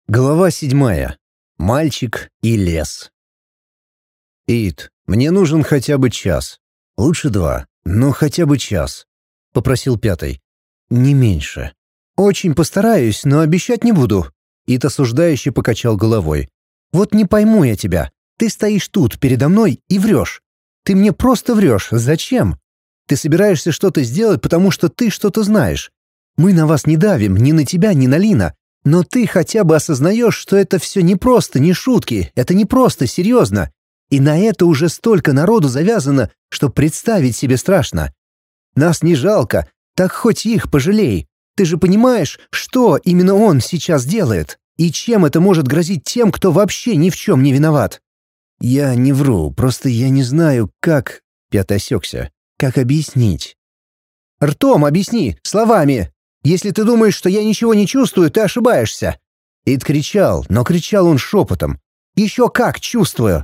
Глава 7. Мальчик и лес. «Ит, мне нужен хотя бы час. Лучше 2, но хотя бы час», — попросил Пятый. «Не меньше». «Очень постараюсь, но обещать не буду». Ит осуждающе покачал головой. «Вот не пойму я тебя. Ты стоишь тут передо мной и врешь. Ты мне просто врешь. Зачем? Ты собираешься что-то сделать, потому что ты что-то знаешь. Мы на вас не давим, ни на тебя, ни на Лина. Но ты хотя бы осознаешь, что это все не просто, не шутки, это не просто, серьезно. И на это уже столько народу завязано, что представить себе страшно. Нас не жалко, так хоть их пожалей. Ты же понимаешь, что именно он сейчас делает? И чем это может грозить тем, кто вообще ни в чем не виноват?» «Я не вру, просто я не знаю, как...» Пятый осекся. «Как объяснить?» «Ртом объясни, словами. Если ты думаешь, что я ничего не чувствую, ты ошибаешься». Ид кричал, но кричал он шепотом. «Еще как чувствую».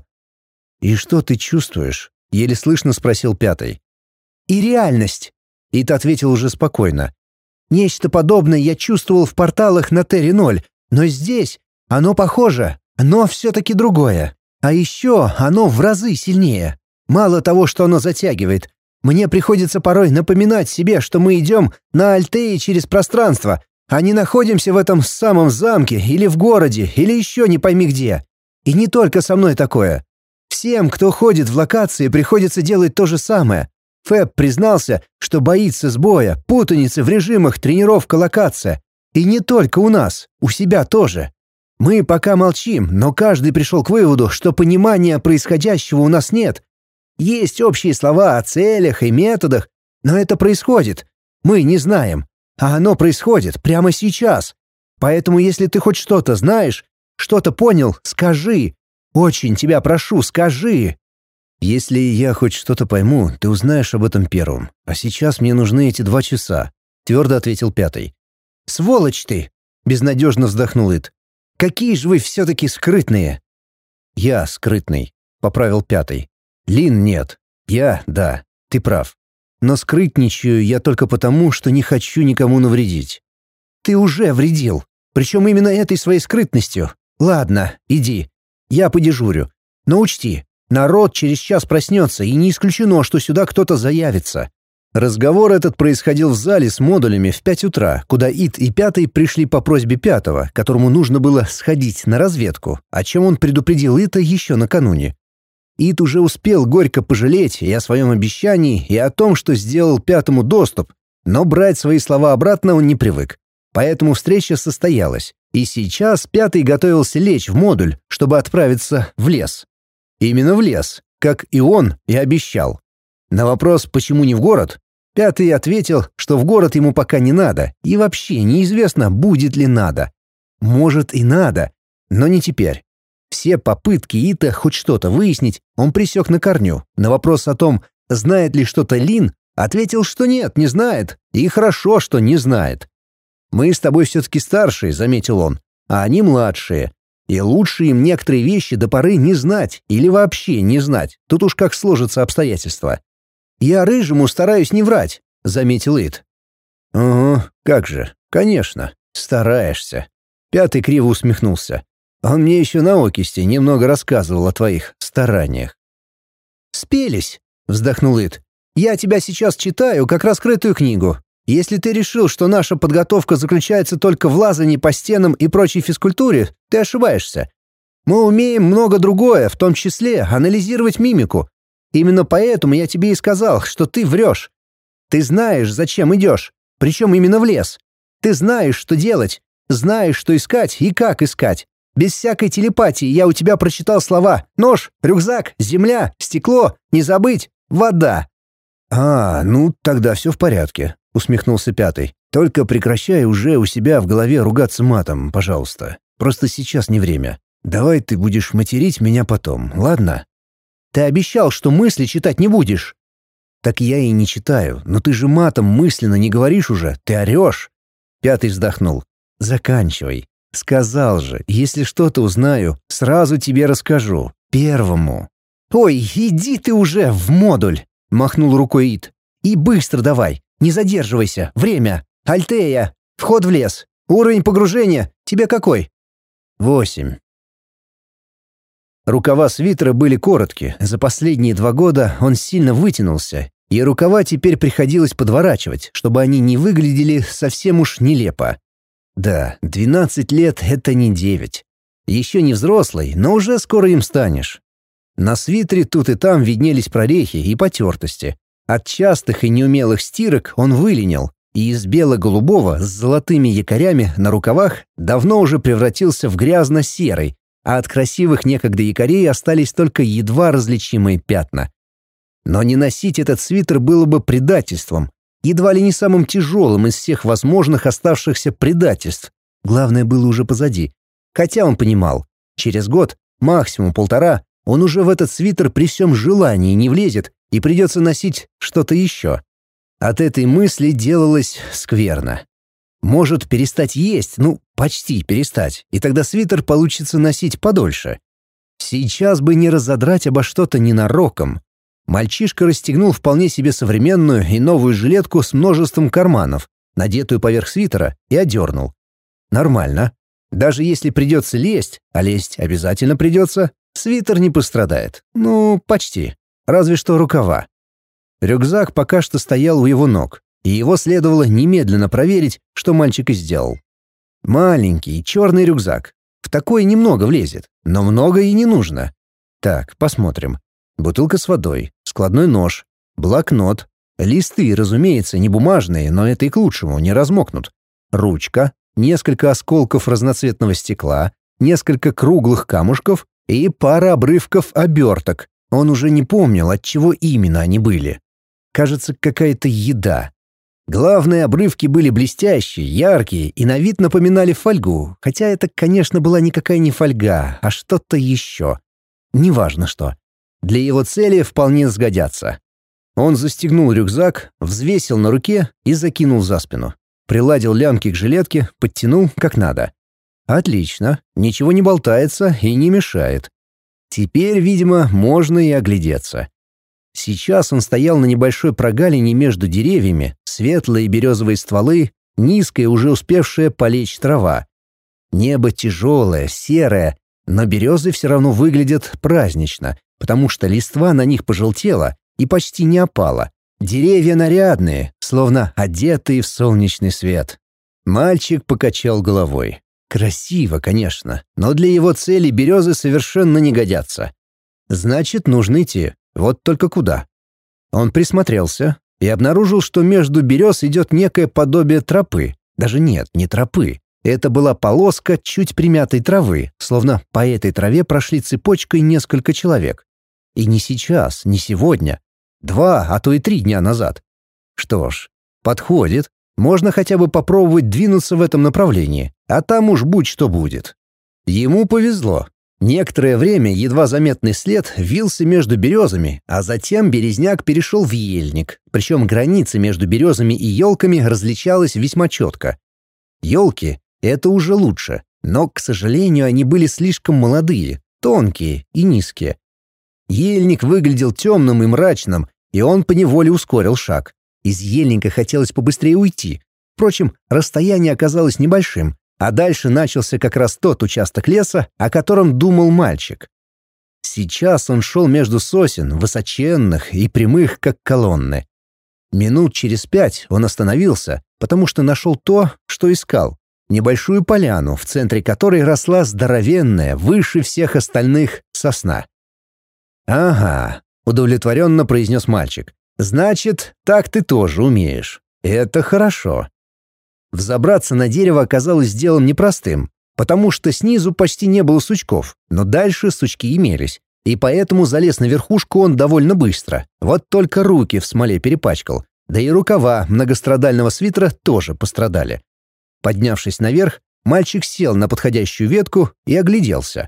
«И что ты чувствуешь?» — еле слышно спросил Пятый. «И реальность», — Ид ответил уже спокойно. «Нечто подобное я чувствовал в порталах на Терри-0, но здесь оно похоже, но все-таки другое. А еще оно в разы сильнее. Мало того, что оно затягивает, мне приходится порой напоминать себе, что мы идем на Альтее через пространство, а не находимся в этом самом замке или в городе, или еще не пойми где. И не только со мной такое. Всем, кто ходит в локации, приходится делать то же самое. Фэб признался, что боится сбоя, путаницы в режимах тренировка-локация. И не только у нас, у себя тоже. Мы пока молчим, но каждый пришел к выводу, что понимания происходящего у нас нет. Есть общие слова о целях и методах, но это происходит. Мы не знаем, а оно происходит прямо сейчас. Поэтому если ты хоть что-то знаешь, что-то понял, скажи. Очень тебя прошу, скажи. «Если я хоть что-то пойму, ты узнаешь об этом первым. А сейчас мне нужны эти 2 часа», — твердо ответил Пятый. «Сволочь ты!» — безнадежно вздохнул Ит. «Какие же вы все-таки скрытные!» «Я скрытный», — поправил Пятый. «Лин нет. Я — да, ты прав. Но скрытничаю я только потому, что не хочу никому навредить». «Ты уже вредил. Причем именно этой своей скрытностью. Ладно, иди. Я подежурю. Но учти, народ через час проснется, и не исключено, что сюда кто-то заявится». Разговор этот происходил в зале с модулями в 5 утра, куда Ит и Пятый пришли по просьбе Пятого, которому нужно было сходить на разведку, о чем он предупредил Ита еще накануне. Ит уже успел горько пожалеть и о своем обещании, и о том, что сделал Пятому доступ, но брать свои слова обратно он не привык. Поэтому встреча состоялась, и сейчас Пятый готовился лечь в модуль, чтобы отправиться в лес. Именно в лес, как и он и обещал. На вопрос «почему не в город?» Пятый ответил, что в город ему пока не надо, и вообще неизвестно, будет ли надо. Может и надо, но не теперь. Все попытки Ита хоть что-то выяснить он пресек на корню. На вопрос о том, знает ли что-то Лин, ответил, что нет, не знает, и хорошо, что не знает. «Мы с тобой все-таки старшие», — заметил он, — «а они младшие. И лучше им некоторые вещи до поры не знать или вообще не знать, тут уж как сложатся обстоятельства». «Я Рыжему стараюсь не врать», — заметил Ит. «Угу, как же, конечно, стараешься». Пятый криво усмехнулся. «Он мне еще на окисте немного рассказывал о твоих стараниях». «Спелись», — вздохнул Ит. «Я тебя сейчас читаю, как раскрытую книгу. Если ты решил, что наша подготовка заключается только в лазании по стенам и прочей физкультуре, ты ошибаешься. Мы умеем много другое, в том числе анализировать мимику. Именно поэтому я тебе и сказал, что ты врешь. Ты знаешь, зачем идешь, причем именно в лес. Ты знаешь, что делать, знаешь, что искать и как искать. Без всякой телепатии я у тебя прочитал слова «нож», «рюкзак», «земля», «стекло», «не забыть», «вода». «А, ну тогда все в порядке», — усмехнулся Пятый. «Только прекращай уже у себя в голове ругаться матом, пожалуйста. Просто сейчас не время. Давай ты будешь материть меня потом, ладно?» «Ты обещал, что мысли читать не будешь». «Так я и не читаю, но ты же матом мысленно не говоришь уже, ты орешь». Пятый вздохнул. «Заканчивай. Сказал же, если что-то узнаю, сразу тебе расскажу. Первому». «Ой, иди ты уже в модуль», — махнул рукой Ит. «И быстро давай, не задерживайся, время. Альтея, вход в лес. Уровень погружения тебе какой?» 8. Рукава свитера были короткие, за последние 2 года он сильно вытянулся, и рукава теперь приходилось подворачивать, чтобы они не выглядели совсем уж нелепо. Да, 12 лет — это не 9. Еще не взрослый, но уже скоро им станешь. На свитере тут и там виднелись прорехи и потертости. От частых и неумелых стирок он выленил, и из бело-голубого с золотыми якорями на рукавах давно уже превратился в грязно-серый, а от красивых некогда якорей остались только едва различимые пятна. Но не носить этот свитер было бы предательством, едва ли не самым тяжелым из всех возможных оставшихся предательств. Главное было уже позади. Хотя он понимал, через год, максимум 1,5, он уже в этот свитер при всем желании не влезет и придется носить что-то еще. От этой мысли делалось скверно. Может перестать есть, почти перестать, и тогда свитер получится носить подольше. Сейчас бы не разодрать обо что-то ненароком. Мальчишка расстегнул вполне себе современную и новую жилетку с множеством карманов, надетую поверх свитера, и одернул. Нормально. Даже если придется лезть, а лезть обязательно придется, свитер не пострадает. Почти. Разве что рукава. Рюкзак пока что стоял у его ног, и его следовало немедленно проверить, что мальчик и сделал. Маленький черный рюкзак. В такой немного влезет, но много и не нужно. Так, посмотрим. Бутылка с водой, складной нож, блокнот, листы, разумеется, не бумажные, но это и к лучшему, не размокнут. Ручка, несколько осколков разноцветного стекла, несколько круглых камушков и пара обрывков оберток. Он уже не помнил, от чего именно они были. Кажется, какая-то еда. Главные обрывки были блестящие, яркие и на вид напоминали фольгу, хотя это, конечно, была никакая не фольга, а что-то еще. Неважно что. Для его цели вполне сгодятся. Он застегнул рюкзак, взвесил на руке и закинул за спину. Приладил лямки к жилетке, подтянул как надо. Отлично, ничего не болтается и не мешает. Теперь, видимо, можно и оглядеться. Сейчас он стоял на небольшой прогалине между деревьями, светлые березовые стволы, низкая, уже успевшая полечь трава. Небо тяжелое, серое, но березы все равно выглядят празднично, потому что листва на них пожелтела и почти не опала. Деревья нарядные, словно одетые в солнечный свет. Мальчик покачал головой. Красиво, конечно, но для его цели березы совершенно не годятся. Значит, нужно идти. Вот только куда? Он присмотрелся и обнаружил, что между берез идет некое подобие тропы. Даже нет, не тропы. Это была полоска чуть примятой травы, словно по этой траве прошли цепочкой несколько человек. И не сейчас, не сегодня. 2, а то и 3 дня назад. Что ж, подходит. Можно хотя бы попробовать двинуться в этом направлении, а там уж будь что будет. Ему повезло. Некоторое время едва заметный след вился между березами, а затем березняк перешел в ельник, причем граница между березами и елками различалась весьма четко. Елки — это уже лучше, но, к сожалению, они были слишком молодые, тонкие и низкие. Ельник выглядел темным и мрачным, и он поневоле ускорил шаг. Из ельника хотелось побыстрее уйти. Впрочем, расстояние оказалось небольшим, а дальше начался как раз тот участок леса, о котором думал мальчик. Сейчас он шел между сосен, высоченных и прямых, как колонны. Минут через 5 он остановился, потому что нашел то, что искал. Небольшую поляну, в центре которой росла здоровенная, выше всех остальных, сосна. «Ага», — удовлетворенно произнес мальчик. «Значит, так ты тоже умеешь. Это хорошо». Взобраться на дерево оказалось делом непростым, потому что снизу почти не было сучков, но дальше сучки имелись, и поэтому залез на верхушку он довольно быстро. Вот только руки в смоле перепачкал, да и рукава многострадального свитера тоже пострадали. Поднявшись наверх, мальчик сел на подходящую ветку и огляделся.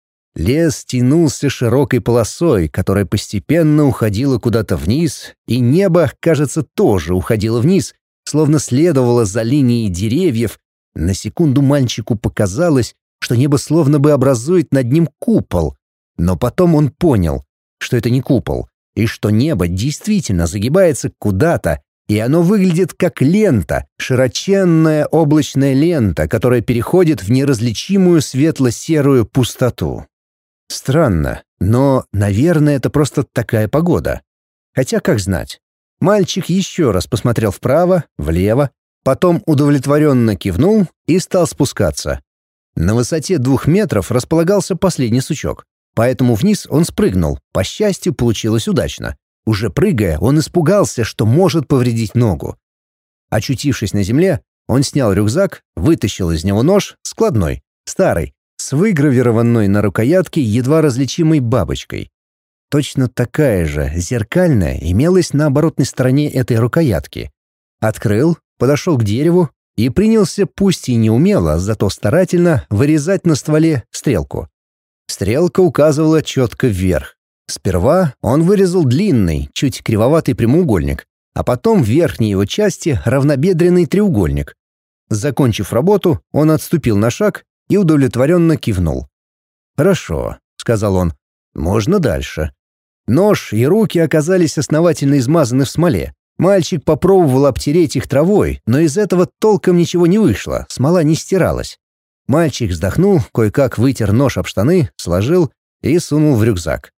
Лес тянулся широкой полосой, которая постепенно уходила куда-то вниз, и небо, кажется, тоже уходило вниз, словно следовало за линией деревьев. На секунду мальчику показалось, что небо словно бы образует над ним купол, но потом он понял, что это не купол, и что небо действительно загибается куда-то, и оно выглядит как лента, широченная облачная лента, которая переходит в неразличимую светло-серую пустоту. Странно, но, наверное, это просто такая погода. Хотя, как знать. Мальчик еще раз посмотрел вправо, влево, потом удовлетворенно кивнул и стал спускаться. На высоте 2 метров располагался последний сучок, поэтому вниз он спрыгнул. По счастью, получилось удачно. Уже прыгая, он испугался, что может повредить ногу. Очутившись на земле, он снял рюкзак, вытащил из него нож, складной, старый, с выгравированной на рукоятке едва различимой бабочкой. Точно такая же, зеркальная, имелась на оборотной стороне этой рукоятки. Открыл, подошел к дереву и принялся, пусть и неумело, зато старательно, вырезать на стволе стрелку. Стрелка указывала четко вверх. Сперва он вырезал длинный, чуть кривоватый прямоугольник, а потом в верхней его части равнобедренный треугольник. Закончив работу, он отступил на шаг и удовлетворенно кивнул. «Хорошо», — сказал он, — «можно дальше». Нож и руки оказались основательно измазаны в смоле. Мальчик попробовал обтереть их травой, но из этого толком ничего не вышло, смола не стиралась. Мальчик вздохнул, кое-как вытер нож об штаны, сложил и сунул в рюкзак.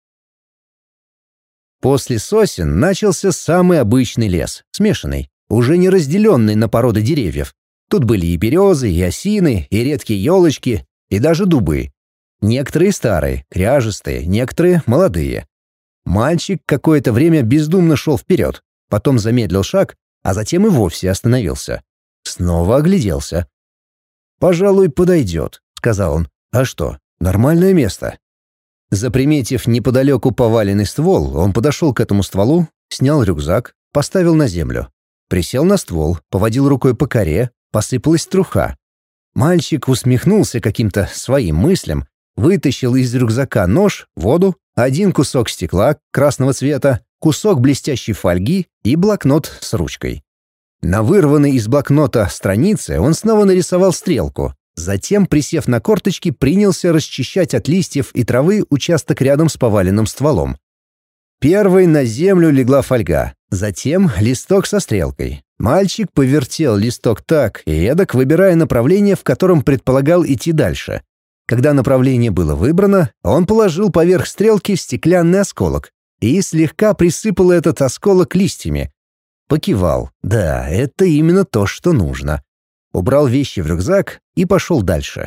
После сосен начался самый обычный лес, смешанный, уже не разделенный на породы деревьев. Тут были и березы, и осины, и редкие елочки, и даже дубы. Некоторые старые, кряжестые, некоторые молодые. Мальчик какое-то время бездумно шел вперед, потом замедлил шаг, а затем и вовсе остановился. Снова огляделся. «Пожалуй, подойдет», — сказал он. «А что, нормальное место». Заприметив неподалеку поваленный ствол, он подошел к этому стволу, снял рюкзак, поставил на землю. Присел на ствол, поводил рукой по коре, посыпалась труха. Мальчик усмехнулся каким-то своим мыслям, вытащил из рюкзака нож, воду, один кусок стекла красного цвета, кусок блестящей фольги и блокнот с ручкой. На вырванной из блокнота странице он снова нарисовал стрелку. Затем, присев на корточки, принялся расчищать от листьев и травы участок рядом с поваленным стволом. Первой на землю легла фольга, затем листок со стрелкой. Мальчик повертел листок так и эдак, выбирая направление, в котором предполагал идти дальше. Когда направление было выбрано, он положил поверх стрелки стеклянный осколок и слегка присыпал этот осколок листьями. Покивал. Да, это именно то, что нужно. Убрал вещи в рюкзак и пошел дальше.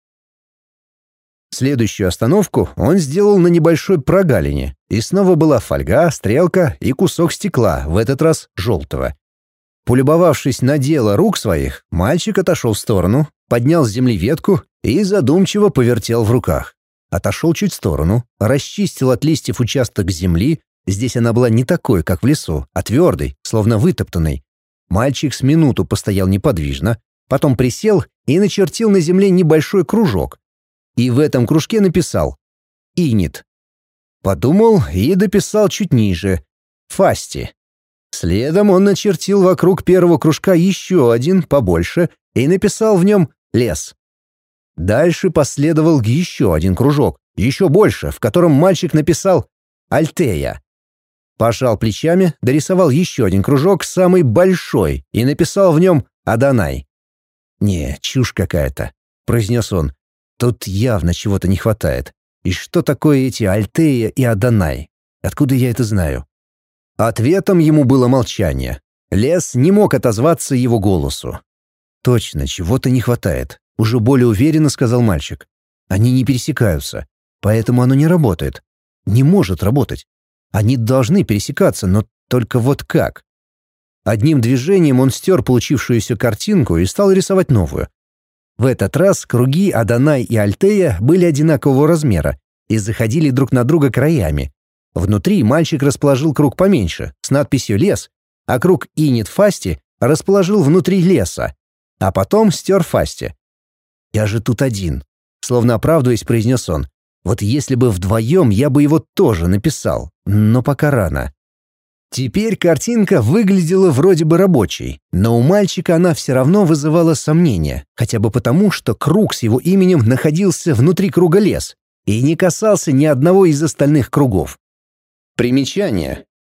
Следующую остановку он сделал на небольшой прогалине, и снова была фольга, стрелка и кусок стекла, в этот раз желтого. Полюбовавшись на дело рук своих, мальчик отошел в сторону, поднял с земли ветку и задумчиво повертел в руках. Отошел чуть в сторону, расчистил от листьев участок земли, здесь она была не такой, как в лесу, а твердой, словно вытоптанной. Мальчик с минуту постоял неподвижно, потом присел и начертил на земле небольшой кружок. И в этом кружке написал «Инит». Подумал и дописал чуть ниже «Фасти». Следом он начертил вокруг первого кружка еще один, побольше, и написал в нем «Лес». Дальше последовал еще один кружок, еще больше, в котором мальчик написал «Альтея». Пожал плечами, дорисовал еще один кружок, самый большой, и написал в нем «Адонай». «Не, чушь какая-то», — произнес он. «Тут явно чего-то не хватает. И что такое эти Альтея и Адонай? Откуда я это знаю?» Ответом ему было молчание. Лес не мог отозваться его голосу. «Точно, чего-то не хватает», — уже более уверенно сказал мальчик. «Они не пересекаются, поэтому оно не работает. Не может работать. Они должны пересекаться, но только вот как?» Одним движением он стер получившуюся картинку и стал рисовать новую. В этот раз круги Адонай и Альтея были одинакового размера и заходили друг на друга краями. Внутри мальчик расположил круг поменьше, с надписью «Лес», а круг Инит Фасти расположил внутри леса, а потом стер Фасти. «Я же тут один», — словно оправдываясь, произнес он. «Вот если бы вдвоем, я бы его тоже написал, но пока рано». Теперь картинка выглядела вроде бы рабочей, но у мальчика она все равно вызывала сомнения, хотя бы потому, что круг с его именем находился внутри круга лес и не касался ни одного из остальных кругов. Примечание.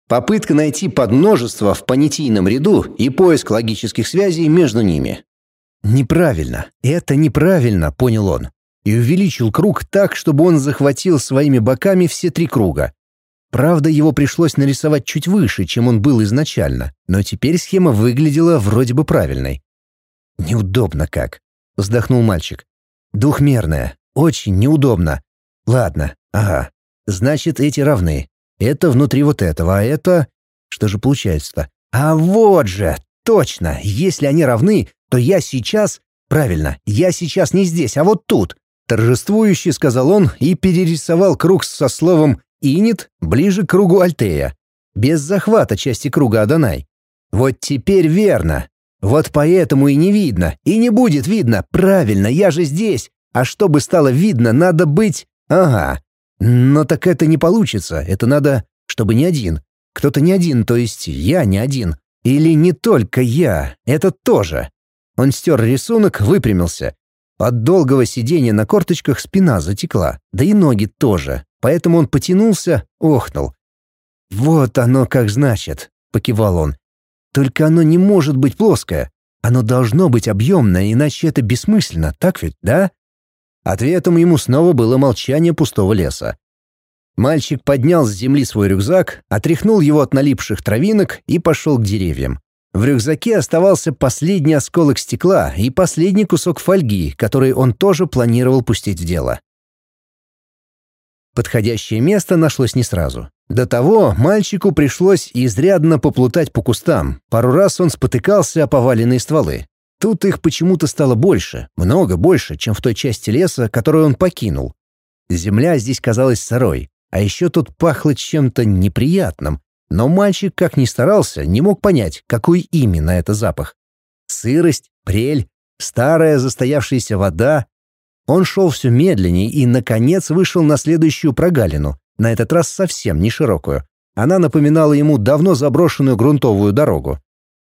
Попытка найти подмножество в понятийном ряду и поиск логических связей между ними. «Неправильно. Это неправильно», — понял он. И увеличил круг так, чтобы он захватил своими боками все 3 круга. Правда, его пришлось нарисовать чуть выше, чем он был изначально, но теперь схема выглядела вроде бы правильной. «Неудобно как», — вздохнул мальчик. «Двухмерная. Очень неудобно. Ладно, ага. Значит, эти равны. Это внутри вот этого, а это... Что же получается-то? А вот же! Точно! Если они равны, то я сейчас... Правильно, я сейчас не здесь, а вот тут!» Торжествующе сказал он и перерисовал круг со словом «инит» ближе к кругу Альтея. Без захвата части круга Адонай. «Вот теперь верно. Вот поэтому и не видно, и не будет видно. Правильно, я же здесь. А чтобы стало видно, надо быть... Ага. Но так это не получится. Это надо, чтобы не один. Кто-то не один, то есть я не один. Или не только я. Это тоже». Он стер рисунок, выпрямился. От долгого сидения на корточках спина затекла, да и ноги тоже. Поэтому он потянулся, охнул. «Вот оно как значит», — покивал он. «Только оно не может быть плоское. Оно должно быть объемное, иначе это бессмысленно, так ведь, да?» Ответом ему снова было молчание пустого леса. Мальчик поднял с земли свой рюкзак, отряхнул его от налипших травинок и пошел к деревьям. В рюкзаке оставался последний осколок стекла и последний кусок фольги, который он тоже планировал пустить в дело. Подходящее место нашлось не сразу. До того мальчику пришлось изрядно поплутать по кустам. Пару раз он спотыкался о поваленные стволы. Тут их почему-то стало больше, много больше, чем в той части леса, которую он покинул. Земля здесь казалась сырой, а еще тут пахло чем-то неприятным. Но мальчик, как ни старался, не мог понять, какой именно это запах. Сырость, прель, старая застоявшаяся вода. Он шел все медленнее и, наконец, вышел на следующую прогалину, на этот раз совсем не широкую. Она напоминала ему давно заброшенную грунтовую дорогу.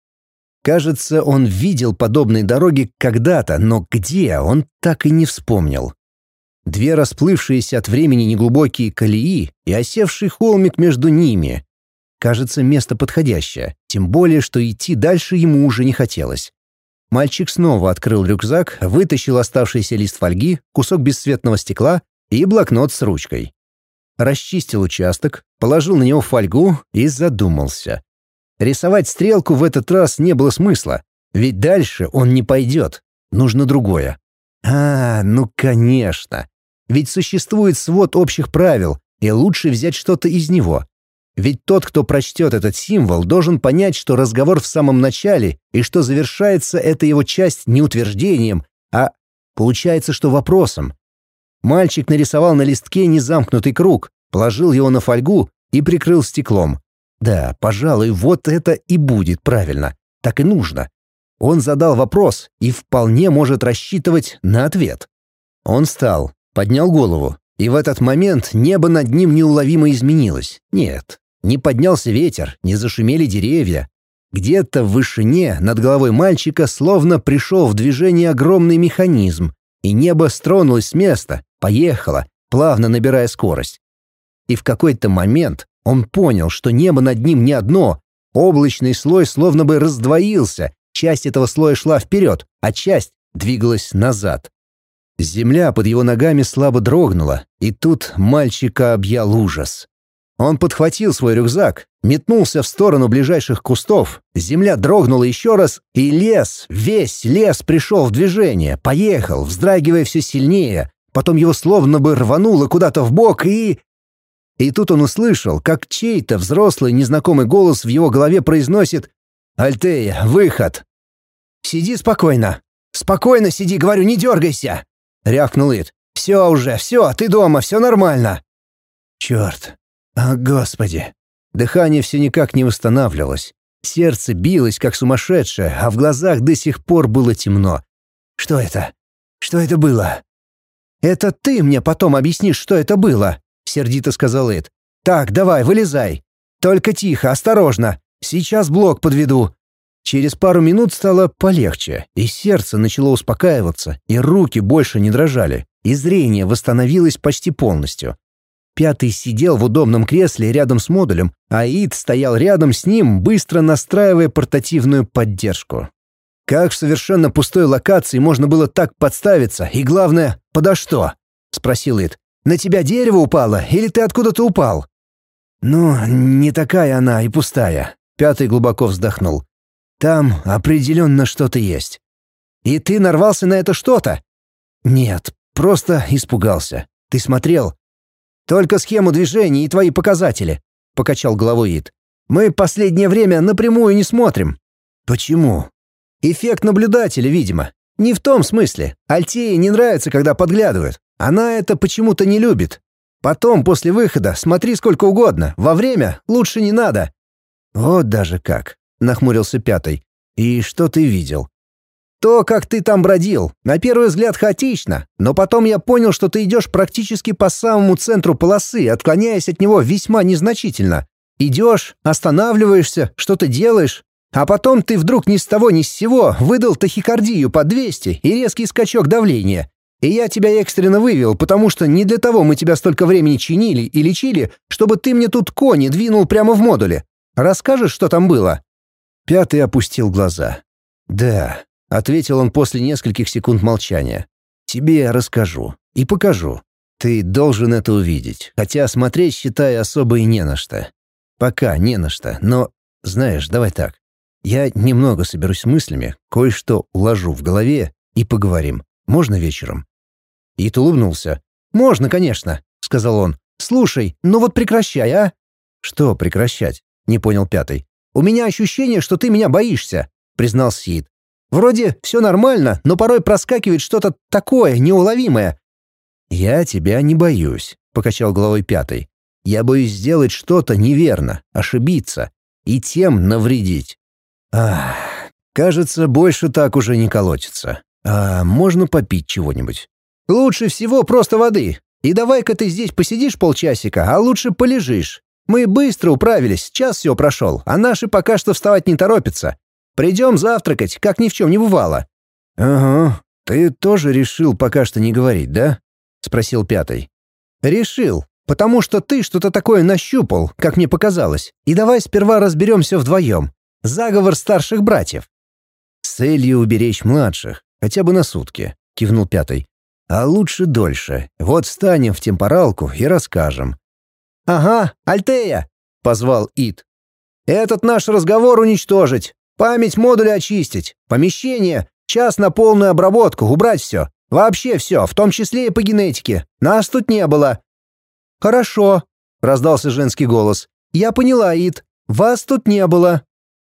Кажется, он видел подобные дороги когда-то, но где, он так и не вспомнил. 2 расплывшиеся от времени неглубокие колеи и осевший холмик между ними. Кажется, место подходящее, тем более, что идти дальше ему уже не хотелось. Мальчик снова открыл рюкзак, вытащил оставшийся лист фольги, кусок бесцветного стекла и блокнот с ручкой. Расчистил участок, положил на него фольгу и задумался. Рисовать стрелку в этот раз не было смысла, ведь дальше он не пойдет. Нужно другое. Ну конечно. Ведь существует свод общих правил, и лучше взять что-то из него. Ведь тот, кто прочтет этот символ, должен понять, что разговор в самом начале, и что завершается эта его часть не утверждением, а получается, что вопросом. Мальчик нарисовал на листке незамкнутый круг, положил его на фольгу и прикрыл стеклом. Да, пожалуй, вот это и будет правильно. Так и нужно. Он задал вопрос и вполне может рассчитывать на ответ. Он встал, поднял голову, и в этот момент небо над ним неуловимо изменилось. Нет, не поднялся ветер, не зашумели деревья. Где-то в вышине над головой мальчика словно пришел в движение огромный механизм, и небо стронулось с места, поехало, плавно набирая скорость. И в какой-то момент он понял, что небо над ним не одно, облачный слой словно бы раздвоился, часть этого слоя шла вперед, а часть двигалась назад. Земля под его ногами слабо дрогнула, и тут мальчика объял ужас. Он подхватил свой рюкзак, метнулся в сторону ближайших кустов, земля дрогнула еще раз, и лес, весь лес пришел в движение, поехал, вздрагивая все сильнее, потом его словно бы рвануло куда-то вбок, и тут он услышал, как чей-то взрослый незнакомый голос в его голове произносит: «Альтея, выход!» «Сиди спокойно! Спокойно сиди, говорю, не дергайся!» — рявкнул Ит. «Все уже, все, ты дома, все нормально!» Черт! Господи! Дыхание все никак не восстанавливалось. Сердце билось, как сумасшедшее, а в глазах до сих пор было темно. «Что это? Что это было?» «Это ты мне потом объяснишь, что это было!» — сердито сказал Ит. «Так, давай, вылезай. Только тихо, осторожно. Сейчас блок подведу». Через пару минут стало полегче, и сердце начало успокаиваться, и руки больше не дрожали, и зрение восстановилось почти полностью. Пятый сидел в удобном кресле рядом с модулем, а Ид стоял рядом с ним, быстро настраивая портативную поддержку. «Как в совершенно пустой локации можно было так подставиться? И главное, подо что?» — спросил Ид. «На тебя дерево упало или ты откуда-то упал?» «Ну, не такая она и пустая», — Пятый глубоко вздохнул. «Там определенно что-то есть». «И ты нарвался на это что-то?» «Нет, просто испугался. Ты смотрел?» «Только схему движений и твои показатели», — покачал головой Ид. «Мы последнее время напрямую не смотрим». «Почему?» «Эффект наблюдателя, видимо. Не в том смысле. Альтее не нравится, когда подглядывают. Она это почему-то не любит. Потом, после выхода, смотри сколько угодно. Во время лучше не надо». «Вот даже как», — нахмурился Пятый. «И что ты видел?» «То, как ты там бродил. На первый взгляд хаотично, но потом я понял, что ты идешь практически по самому центру полосы, отклоняясь от него весьма незначительно. Идешь, останавливаешься, что-то делаешь, а потом ты вдруг ни с того ни с сего выдал тахикардию под 200 и резкий скачок давления. И я тебя экстренно вывел, потому что не для того мы тебя столько времени чинили и лечили, чтобы ты мне тут кони двинул прямо в модуле. Расскажешь, что там было?» Пятый опустил глаза. «Да», — ответил он после нескольких секунд молчания. «Тебе я расскажу и покажу. Ты должен это увидеть, хотя смотреть, считай, особо и не на что. Пока не на что, но, знаешь, давай так. Я немного соберусь с мыслями, кое-что уложу в голове и поговорим. Можно вечером?» Ит улыбнулся. «Можно, конечно», — сказал он. «Слушай, ну вот прекращай, а?» «Что прекращать?» — не понял Пятый. «У меня ощущение, что ты меня боишься», — признался Ит. «Вроде все нормально, но порой проскакивает что-то такое неуловимое». «Я тебя не боюсь», — покачал головой Пятый. «Я боюсь сделать что-то неверно, ошибиться и тем навредить». «Ах, кажется, больше так уже не колотится. А можно попить чего-нибудь?» «Лучше всего просто воды. И давай-ка ты здесь посидишь полчасика, а лучше полежишь. Мы быстро управились, час все прошел, а наши пока что вставать не торопятся. Придем завтракать, как ни в чем не бывало». «Ага, ты тоже решил пока что не говорить, да?» — спросил Пятый. «Решил, потому что ты что-то такое нащупал, как мне показалось, и давай сперва разберемся вдвоем. Заговор старших братьев». «С целью уберечь младших, хотя бы на сутки», — кивнул Пятый. «А лучше дольше. Вот встанем в темпоралку и расскажем». «Ага, Альтея!» — позвал Ид. «Этот наш разговор уничтожить, память модуля очистить, помещение, час на полную обработку, убрать все. Вообще все, в том числе и по генетике. Нас тут не было». «Хорошо», — раздался женский голос. «Я поняла, Ид. Вас тут не было».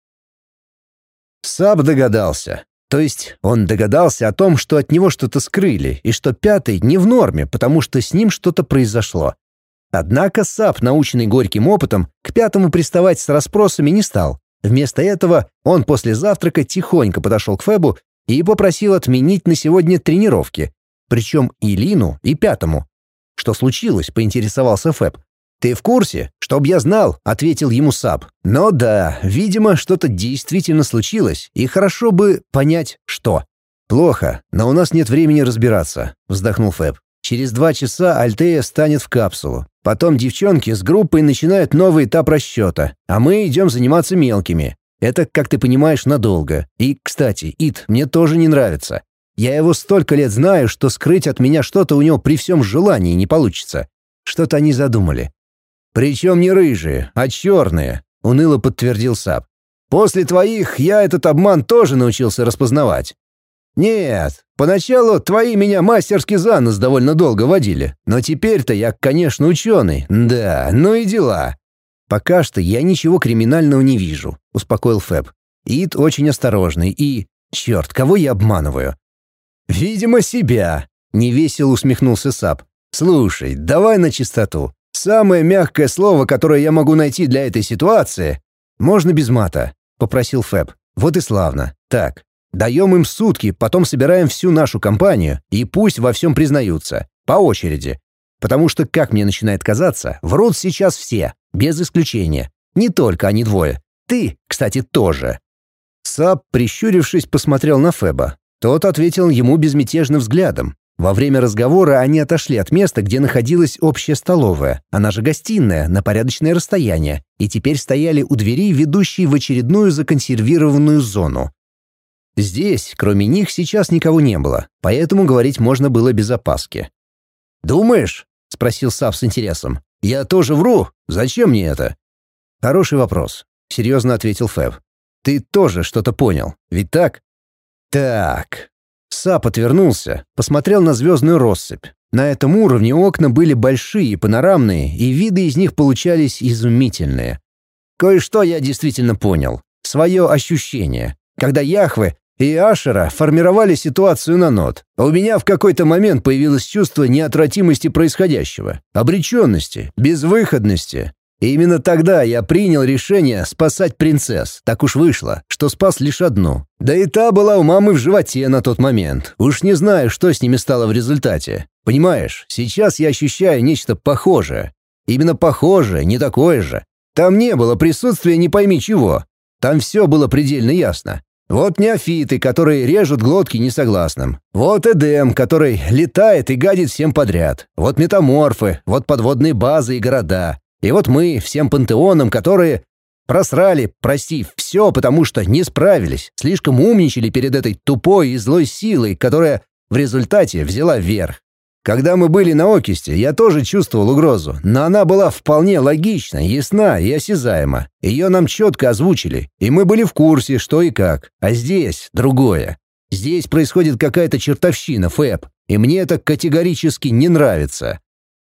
Саб догадался. То есть он догадался о том, что от него что-то скрыли, и что Пятый не в норме, потому что с ним что-то произошло. Однако Саб, наученный горьким опытом, к Пятому приставать с расспросами не стал. Вместо этого он после завтрака тихонько подошел к Фэбу и попросил отменить на сегодня тренировки. Причем и Лину, и Пятому. «Что случилось?» — поинтересовался Фэб. «Ты в курсе? Чтоб я знал», — ответил ему Саб. «Но да, видимо, что-то действительно случилось, и хорошо бы понять, что». «Плохо, но у нас нет времени разбираться», — вздохнул Фэб. «Через 2 часа Альтея станет в капсулу. Потом девчонки с группой начинают новый этап расчета, а мы идем заниматься мелкими. Это, как ты понимаешь, надолго. И, кстати, Ит мне тоже не нравится. Я его столько лет знаю, что скрыть от меня что-то у него при всем желании не получится. Что-то они задумали». «Причем не рыжие, а черные», — уныло подтвердил Саб. «После твоих я этот обман тоже научился распознавать». «Нет, поначалу твои меня мастерски за нос довольно долго водили, но теперь-то я, конечно, ученый, да, ну и дела». «Пока что я ничего криминального не вижу», — успокоил Фэб. «Ид очень осторожный и... Черт, кого я обманываю?» «Видимо, себя», — невесело усмехнулся Саб. «Слушай, давай на чистоту. Самое мягкое слово, которое я могу найти для этой ситуации...» «Можно без мата», — попросил Фэб. «Вот и славно. Так, даем им сутки, потом собираем всю нашу компанию, и пусть во всем признаются. По очереди. Потому что, как мне начинает казаться, врут сейчас все, без исключения. Не только они двое. Ты, кстати, тоже». Саб, прищурившись, посмотрел на Фэба. Тот ответил ему безмятежным взглядом. Во время разговора они отошли от места, где находилась общая столовая, она же гостиная, на порядочное расстояние, и теперь стояли у двери, ведущей в очередную законсервированную зону. Здесь, кроме них, сейчас никого не было, поэтому говорить можно было без опаски. «Думаешь?» — спросил Сап с интересом. «Я тоже вру? Зачем мне это?» «Хороший вопрос», — серьезно ответил Фэб. «Ты тоже что-то понял, ведь так?» «Так...» Сап отвернулся, посмотрел на звездную россыпь. На этом уровне окна были большие, панорамные, и виды из них получались изумительные. Кое-что я действительно понял. Свое ощущение. Когда Яхве и Ашера формировали ситуацию на нот, а у меня в какой-то момент появилось чувство неотвратимости происходящего, обреченности, безвыходности. И именно тогда я принял решение спасать принцесс. Так уж вышло, что спас лишь одну. Да и та была у мамы в животе на тот момент. Уж не знаю, что с ними стало в результате. Понимаешь, сейчас я ощущаю нечто похожее. Именно похожее, не такое же. Там не было присутствия не пойми чего. Там все было предельно ясно. Вот неофиты, которые режут глотки несогласным. Вот Эдем, который летает и гадит всем подряд. Вот метаморфы, вот подводные базы и города. И вот мы, всем пантеоном, которые просрали, прости, все, потому что не справились, слишком умничали перед этой тупой и злой силой, которая в результате взяла верх. Когда мы были на Окисте, я тоже чувствовал угрозу, но она была вполне логична, ясна и осязаема. Ее нам четко озвучили, и мы были в курсе, что и как. А здесь другое. Здесь происходит какая-то чертовщина, Фэб, и мне это категорически не нравится.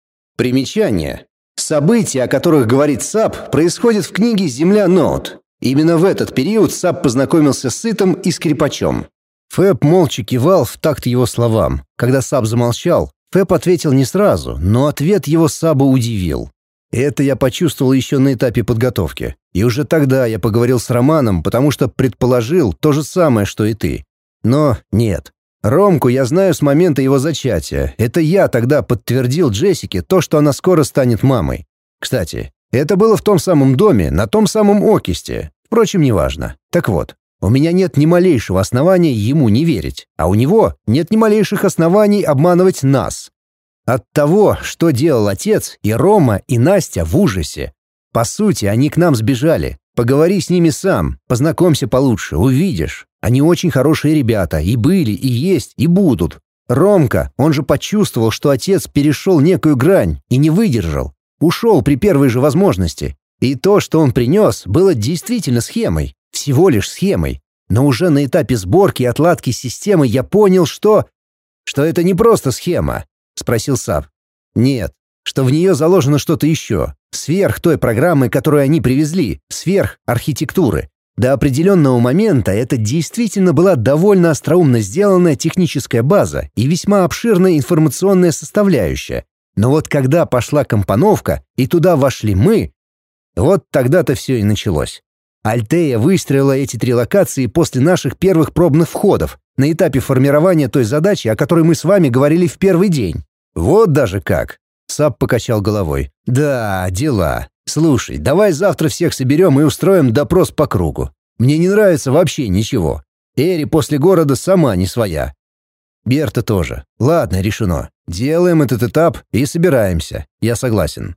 Примечание. События, о которых говорит Сап, происходят в книге «Земля Ноут». Именно в этот период Сап познакомился с Итом и Скрипачом. Фэб молча кивал в такт его словам. Когда Сап замолчал, Фэб ответил не сразу, но ответ его Саба удивил. Это я почувствовал еще на этапе подготовки. И уже тогда я поговорил с Романом, потому что предположил то же самое, что и ты. Но нет. Ромку я знаю с момента его зачатия. Это я тогда подтвердил Джессике то, что она скоро станет мамой. Кстати, это было в том самом доме, на том самом Окисте. Впрочем, неважно. Так вот, у меня нет ни малейшего основания ему не верить, а у него нет ни малейших оснований обманывать нас. От того, что делал отец, и Рома, и Настя в ужасе. По сути, они к нам сбежали. Поговори с ними сам, познакомься получше, увидишь. Они очень хорошие ребята, и были, и есть, и будут. Ромка, он же почувствовал, что отец перешел некую грань и не выдержал. Ушел при первой же возможности. И то, что он принес, было действительно схемой. Всего лишь схемой. Но уже на этапе сборки и отладки системы я понял, что... «Что это не просто схема?» — спросил Сап. «Нет, что в нее заложено что-то еще. Сверх той программы, которую они привезли, сверх архитектуры. До определенного момента это действительно была довольно остроумно сделанная техническая база и весьма обширная информационная составляющая. Но вот когда пошла компоновка и туда вошли мы, вот тогда-то все и началось. Альтея выстроила эти 3 локации после наших первых пробных входов, на этапе формирования той задачи, о которой мы с вами говорили в первый день. Вот даже как. Сап покачал головой. Да, дела. Слушай, давай завтра всех соберем и устроим допрос по кругу. Мне не нравится вообще ничего. Эри после города сама не своя. Берта тоже. Ладно, решено. Делаем этот этап и собираемся. Я согласен.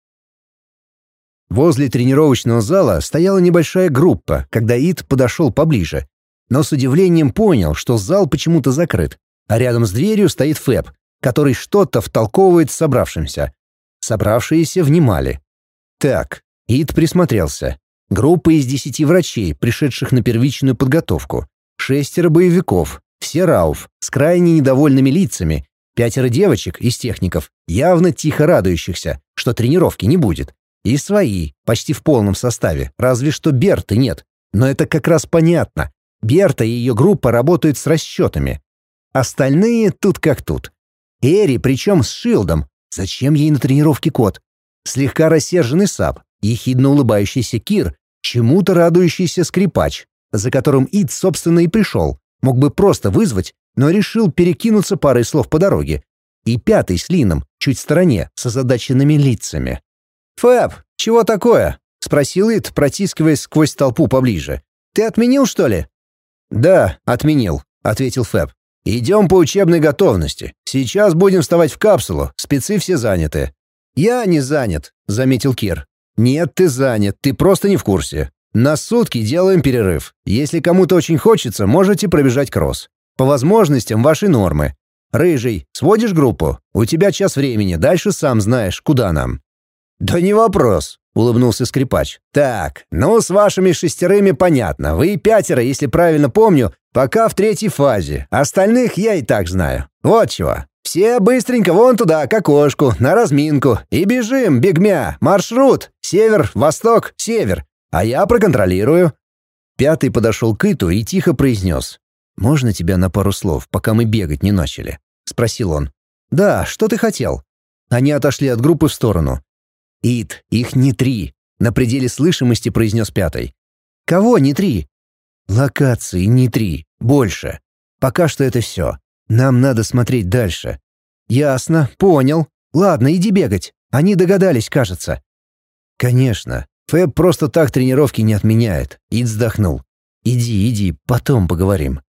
Возле тренировочного зала стояла небольшая группа, когда Ит подошел поближе. Но с удивлением понял, что зал почему-то закрыт, а рядом с дверью стоит Фэб, который что-то втолковывает собравшимся. Собравшиеся внимали. Так, Ит присмотрелся. Группа из 10 врачей, пришедших на первичную подготовку. 6 боевиков, все рауф, с крайне недовольными лицами. 5 девочек из техников, явно тихо радующихся, что тренировки не будет. И свои, почти в полном составе, разве что Берты нет. Но это как раз понятно. Берта и ее группа работают с расчетами. Остальные тут как тут. Эри, причем с шилдом. Зачем ей на тренировке кот? Слегка рассерженный Сап, ехидно улыбающийся Кир, чему-то радующийся Скрипач, за которым Ид, собственно, и пришел. Мог бы просто вызвать, но решил перекинуться парой слов по дороге. И 5 с Лином, чуть в стороне, с озадаченными лицами. «Фэб, чего такое?» — спросил Ид, протискиваясь сквозь толпу поближе. «Ты отменил, что ли?» «Да, отменил», — ответил Фэб. «Идем по учебной готовности. Сейчас будем вставать в капсулу, спецы все заняты». «Я не занят», — заметил Кир. «Нет, ты занят, ты просто не в курсе. На сутки делаем перерыв. Если кому-то очень хочется, можете пробежать кросс. По возможностям ваши нормы. Рыжий, сводишь группу? У тебя час времени, дальше сам знаешь, куда нам». «Да не вопрос», — улыбнулся скрипач. «Так, ну с вашими 6 понятно. Вы 5, если правильно помню, пока в 3-й фазе. Остальных я и так знаю. Вот чего. Все быстренько вон туда, к окошку, на разминку. И бежим, бегмя. Маршрут. Север, восток, север. А я проконтролирую». 5 подошел к Иту и тихо произнес. «Можно тебя на пару слов, пока мы бегать не начали?» — спросил он. «Да, что ты хотел?» Они отошли от группы в сторону. «Ит, их не 3», — на пределе слышимости произнес 5. «Кого не 3?» «Локации не 3, больше. Пока что это все. Нам надо смотреть дальше». «Ясно, понял. Ладно, иди бегать. Они догадались, кажется». «Конечно. Фэб просто так тренировки не отменяет». Ит вздохнул. «Иди, потом поговорим».